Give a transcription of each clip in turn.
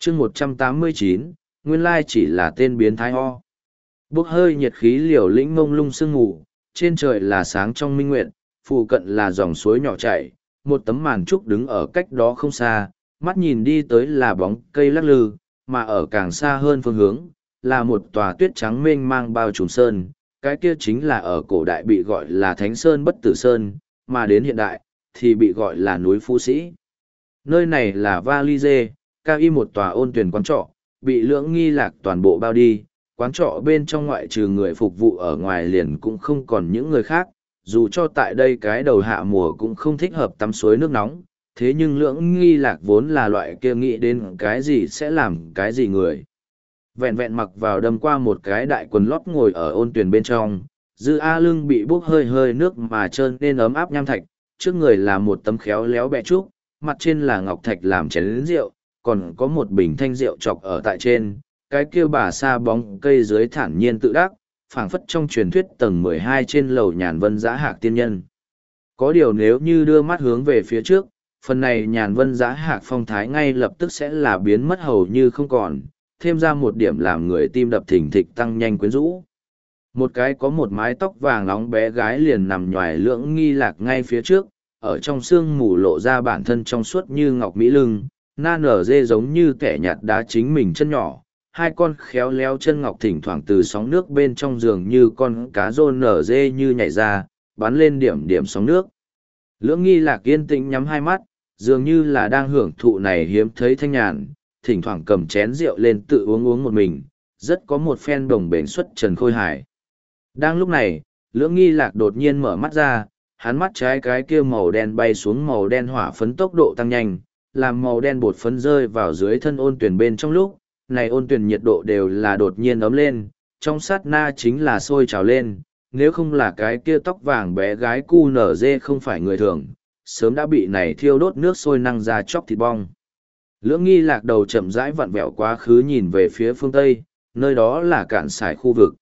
chương 189, nguyên lai chỉ là tên biến thái ho. Bốc hơi nhiệt khí liều lĩnh mông lung sương mù, trên trời là sáng trong minh nguyện, phụ cận là dòng suối nhỏ chảy, một tấm màn trúc đứng ở cách đó không xa, mắt nhìn đi tới là bóng cây lắc lư, mà ở càng xa hơn phương hướng, là một tòa tuyết trắng mênh mang bao trùm sơn, cái kia chính là ở cổ đại bị gọi là Thánh Sơn Bất Tử Sơn, mà đến hiện đại, thì bị gọi là núi Phú Sĩ. Nơi này là Valize, cao y một tòa ôn tuyển quán trọ, bị Lưỡng Nghi Lạc toàn bộ bao đi, quán trọ bên trong ngoại trừ người phục vụ ở ngoài liền cũng không còn những người khác, dù cho tại đây cái đầu hạ mùa cũng không thích hợp tắm suối nước nóng, thế nhưng Lưỡng Nghi Lạc vốn là loại kia nghĩ đến cái gì sẽ làm cái gì người. Vẹn vẹn mặc vào đâm qua một cái đại quần lót ngồi ở ôn tuyển bên trong, Dư A lưng bị bốc hơi hơi nước mà trơn nên ấm áp nham thạch, trước người là một tấm khéo léo bẹ trúc, mặt trên là ngọc thạch làm chén rượu, còn có một bình thanh rượu chọc ở tại trên, cái kia bà sa bóng cây dưới thản nhiên tự đắc, phảng phất trong truyền thuyết tầng 12 trên lầu Nhàn Vân Giã Hạc tiên nhân. Có điều nếu như đưa mắt hướng về phía trước, phần này Nhàn Vân Giã Hạc phong thái ngay lập tức sẽ là biến mất hầu như không còn, thêm ra một điểm làm người tim đập thình thịch tăng nhanh quyến rũ. Một cái có một mái tóc vàng nóng bé gái liền nằm nhoài Lưỡng Nghi Lạc ngay phía trước, ở trong sương mù lộ ra bản thân trong suốt như ngọc mỹ lưng, na nở dê giống như kẻ nhạt đá chính mình chân nhỏ, hai con khéo léo chân ngọc thỉnh thoảng từ sóng nước bên trong giường như con cá rô nở dê như nhảy ra, bắn lên điểm điểm sóng nước. Lưỡng Nghi Lạc yên tĩnh nhắm hai mắt, dường như là đang hưởng thụ này hiếm thấy thanh nhàn, thỉnh thoảng cầm chén rượu lên tự uống uống một mình, rất có một phen đồng bền xuất trần khôi hài. Đang lúc này, Lưỡng Nghi Lạc đột nhiên mở mắt ra, hắn mắt trái cái kia màu đen bay xuống màu đen hỏa phấn tốc độ tăng nhanh, làm màu đen bột phấn rơi vào dưới thân ôn tuyển bên trong lúc, này ôn tuyển nhiệt độ đều là đột nhiên ấm lên, trong sát na chính là sôi trào lên, nếu không là cái kia tóc vàng bé gái cu nở dê không phải người thường, sớm đã bị này thiêu đốt nước sôi năng ra chóc thịt bong. Lưỡng Nghi Lạc đầu chậm rãi vặn vẹo quá khứ nhìn về phía phương Tây, nơi đó là cạn sải khu vực.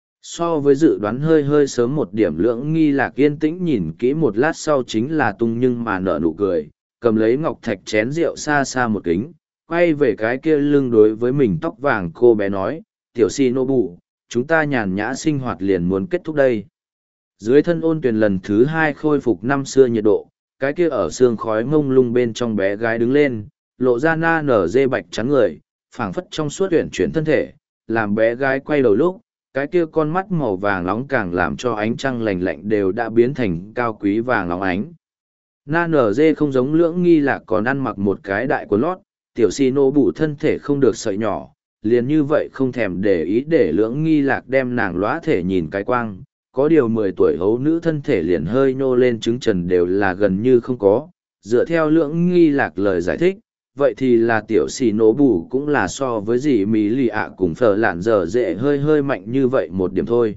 So với dự đoán hơi hơi sớm một điểm, Lưỡng Nghi Lạc yên tĩnh nhìn kỹ một lát sau chính là tung nhưng mà nở nụ cười, cầm lấy ngọc thạch chén rượu xa xa một kính, quay về cái kia lưng đối với mình tóc vàng cô bé nói, tiểu si nô bù, chúng ta nhàn nhã sinh hoạt liền muốn kết thúc đây. Dưới thân ôn tuyển lần thứ hai khôi phục năm xưa nhiệt độ, cái kia ở sương khói ngông lung bên trong bé gái đứng lên, lộ ra na nở dê bạch trắng người, phảng phất trong suốt tuyển chuyển thân thể, làm bé gái quay đầu lúc, cái kia con mắt màu vàng nóng càng làm cho ánh trăng lành lạnh đều đã biến thành cao quý vàng nóng ánh. Na nở dê không giống Lưỡng Nghi Lạc còn ăn mặc một cái đại quần lót, tiểu si nô bụ thân thể không được sợi nhỏ, liền như vậy không thèm để ý để Lưỡng Nghi Lạc đem nàng lóa thể nhìn cái quang, có điều 10 tuổi hấu nữ thân thể liền hơi nhô lên trứng trần đều là gần như không có, dựa theo Lưỡng Nghi Lạc lời giải thích, vậy thì là tiểu xì nổ bù cũng là so với gì mỹ lì ạ cùng phở lạn dở dễ hơi hơi mạnh như vậy một điểm thôi.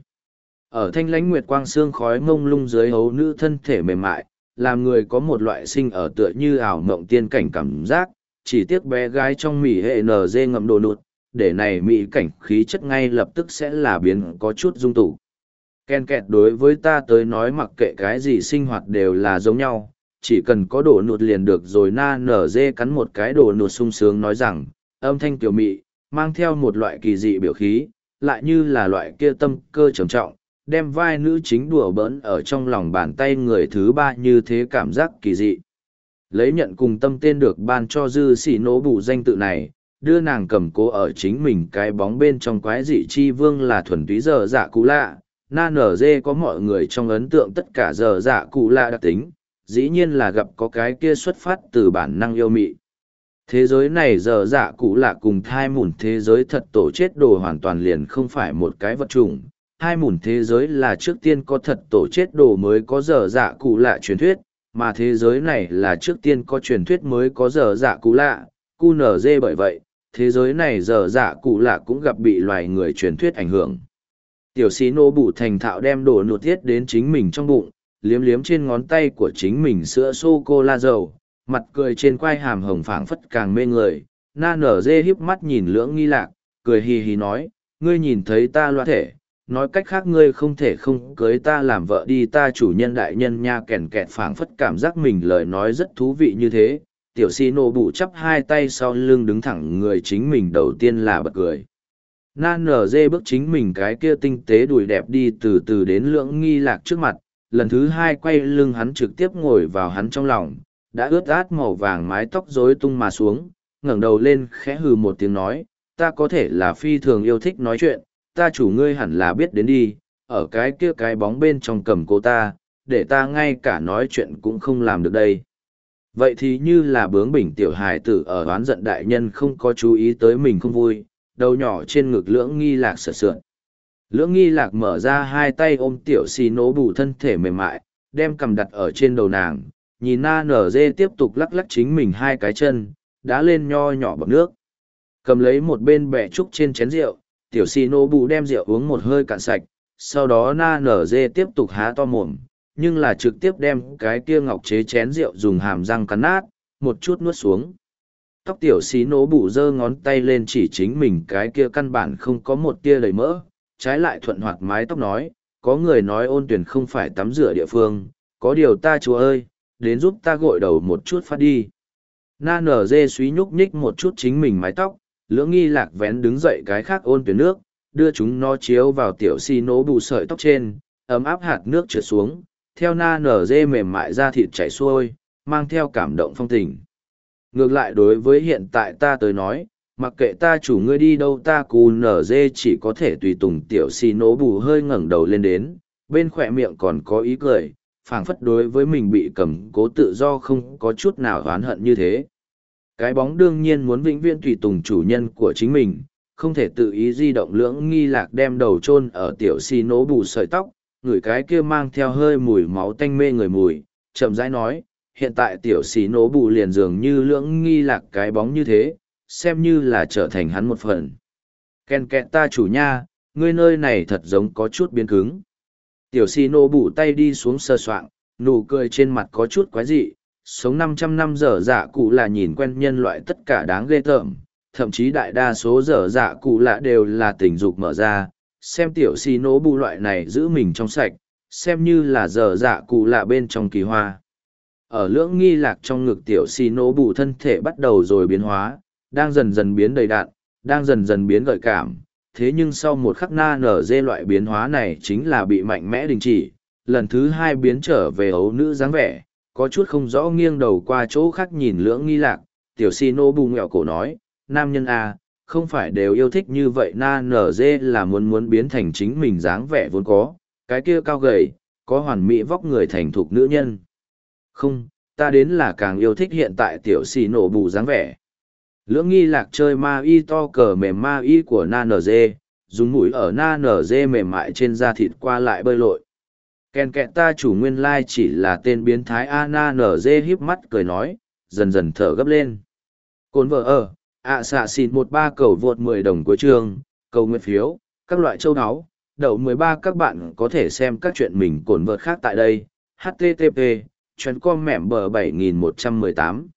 Ở thanh lãnh nguyệt quang xương khói mông lung dưới hấu nữ thân thể mềm mại, làm người có một loại sinh ở tựa như ảo mộng tiên cảnh cảm giác, chỉ tiếc bé gái trong mỹ hệ nở dê ngậm đồ nụt, để này mỹ cảnh khí chất ngay lập tức sẽ là biến có chút dung tủ. Ken kẹt đối với ta tới nói mặc kệ cái gì sinh hoạt đều là giống nhau, chỉ cần có đồ nụt liền được rồi. Na nở dê cắn một cái đồ nụt sung sướng nói rằng, âm thanh tiểu mị, mang theo một loại kỳ dị biểu khí, lại như là loại kia tâm cơ trầm trọng, đem vai nữ chính đùa bỡn ở trong lòng bàn tay người thứ ba như thế cảm giác kỳ dị. Lấy nhận cùng tâm tên được ban cho dư xỉ nổ bù danh tự này, đưa nàng cầm cố ở chính mình cái bóng bên trong quái dị chi vương là thuần túy dở dạ cụ lạ. Na nở dê có mọi người trong ấn tượng tất cả dở dạ cụ lạ đặc tính, dĩ nhiên là gặp có cái kia xuất phát từ bản năng yêu mị. Thế giới này dở dạ cụ lạ cùng thai mùn thế giới thật tổ chết đồ hoàn toàn liền không phải một cái vật chủng. Hai mùn thế giới là trước tiên có thật tổ chết đồ mới có dở dạ cụ lạ truyền thuyết, mà thế giới này là trước tiên có truyền thuyết mới có dở dạ cụ lạ, QNZ bởi vậy, thế giới này dở dạ cụ lạ cũng gặp bị loài người truyền thuyết ảnh hưởng. Tiểu sĩ nô bụ thành thạo đem đồ nụt thiết đến chính mình trong bụng, liếm liếm trên ngón tay của chính mình sữa sô-cô-la dầu, mặt cười trên quai hàm hồng phảng phất càng mê người. Na nở dê híp mắt nhìn Lưỡng Nghi Lạc, cười hì hì nói, ngươi nhìn thấy ta loa thể, nói cách khác ngươi không thể không cưới ta làm vợ đi. Ta chủ nhân đại nhân nha, kèn kẹt phảng phất cảm giác mình lời nói rất thú vị như thế, tiểu xì nổ bụ chắp hai tay sau lưng đứng thẳng người chính mình đầu tiên là bật cười. Na nở dê bước chính mình cái kia tinh tế đùi đẹp đi từ từ đến Lưỡng Nghi Lạc trước mặt, lần thứ hai quay lưng hắn trực tiếp ngồi vào hắn trong lòng, đã ướt át màu vàng mái tóc rối tung mà xuống, ngẩng đầu lên khẽ hừ một tiếng nói, ta có thể là phi thường yêu thích nói chuyện, ta chủ ngươi hẳn là biết đến đi, ở cái kia cái bóng bên trong cầm cô ta, để ta ngay cả nói chuyện cũng không làm được đây. Vậy thì như là bướng bỉnh tiểu hài tử ở oán giận đại nhân không có chú ý tới mình không vui, đầu nhỏ trên ngực Lưỡng Nghi Lạc sợt sượn. Lưỡng Nghi Lạc mở ra hai tay ôm tiểu xì nổ bù thân thể mềm mại, đem cầm đặt ở trên đầu nàng, nhìn Na Nở Dê tiếp tục lắc lắc chính mình hai cái chân, đá lên nho nhỏ bọc nước. Cầm lấy một bên bẹ trúc trên chén rượu, tiểu xì nổ bù đem rượu uống một hơi cạn sạch, sau đó Na Nở Dê tiếp tục há to mồm, nhưng là trực tiếp đem cái kia ngọc chế chén rượu dùng hàm răng cắn nát, một chút nuốt xuống. Tóc tiểu xí nổ bụ giơ ngón tay lên chỉ chính mình cái kia căn bản không có một tia đầy mỡ, trái lại thuận hoạt mái tóc nói, có người nói Ôn Tuyển không phải tắm rửa địa phương, có điều ta chúa ơi, đến giúp ta gội đầu một chút phát đi. Na nở dê suý nhúc nhích một chút chính mình mái tóc, Lưỡng Nghi Lạc vén đứng dậy cái khác Ôn Tuyển nước, đưa chúng nó chiếu vào tiểu xí nổ bụ sợi tóc trên, ấm áp hạt nước trượt xuống, theo Na nở dê mềm mại da thịt chảy xuôi, mang theo cảm động phong tình. Ngược lại đối với hiện tại ta tới nói, mặc kệ ta chủ ngươi đi đâu ta cù nở dê chỉ có thể tùy tùng tiểu xì nổ bù hơi ngẩng đầu lên đến, bên khỏe miệng còn có ý cười, phảng phất đối với mình bị cầm cố tự do không có chút nào oán hận như thế. Cái bóng đương nhiên muốn vĩnh viễn tùy tùng chủ nhân của chính mình, không thể tự ý di động. Lưỡng Nghi Lạc đem đầu chôn ở tiểu xì nổ bù sợi tóc, người cái kia mang theo hơi mùi máu tanh mê người mùi, chậm rãi nói, hiện tại tiểu xì nổ bù liền dường như Lưỡng Nghi Lạc cái bóng như thế, xem như là trở thành hắn một phần. Ken kẹt ta chủ nha, ngươi nơi này thật giống có chút biến cứng. Tiểu xì nổ bù tay đi xuống sờ soạng, nụ cười trên mặt có chút quái dị, sống 500 năm dở dạ cụ là nhìn quen nhân loại tất cả đáng ghê tởm, thậm chí đại đa số dở dạ cụ lạ đều là tình dục mở ra, xem tiểu xì nổ bù loại này giữ mình trong sạch, xem như là dở dạ cụ lạ bên trong kỳ hoa. Ở Lưỡng Nghi Lạc trong ngực tiểu xì nổ bù thân thể bắt đầu rồi biến hóa, đang dần dần biến đầy đặn, đang dần dần biến gợi cảm. Thế nhưng sau một khắc Na nở dê loại biến hóa này chính là bị mạnh mẽ đình chỉ, lần thứ hai biến trở về ấu nữ dáng vẻ, có chút không rõ nghiêng đầu qua chỗ khác nhìn Lưỡng Nghi Lạc, tiểu xì nổ bù nghẹo cổ nói, nam nhân à, không phải đều yêu thích như vậy. Na nở dê là muốn biến thành chính mình dáng vẻ vốn có, cái kia cao gầy, có hoàn mỹ vóc người thành thục nữ nhân. Không, ta đến là càng yêu thích hiện tại tiểu xì nổ bù dáng vẻ. Lưỡng Nghi Lạc chơi ma y to cờ mềm ma y của Na nở dê, dùng mũi ở Na nở dê mềm mại trên da thịt qua lại bơi lội. Ken kẹt ta chủ nguyên lai chỉ là tên biến thái a. Na nở dê híp mắt cười nói, dần dần thở gấp lên. Cồn vợ ở, xạ xịt 13 cầu vượt 10 đồng cuối chương, cầu nguyện phiếu, các loại châu áo, đậu 13. Các bạn có thể xem các chuyện mình cồn vợt khác tại đây. HTTP, chuyến com mẻm bờ 7118.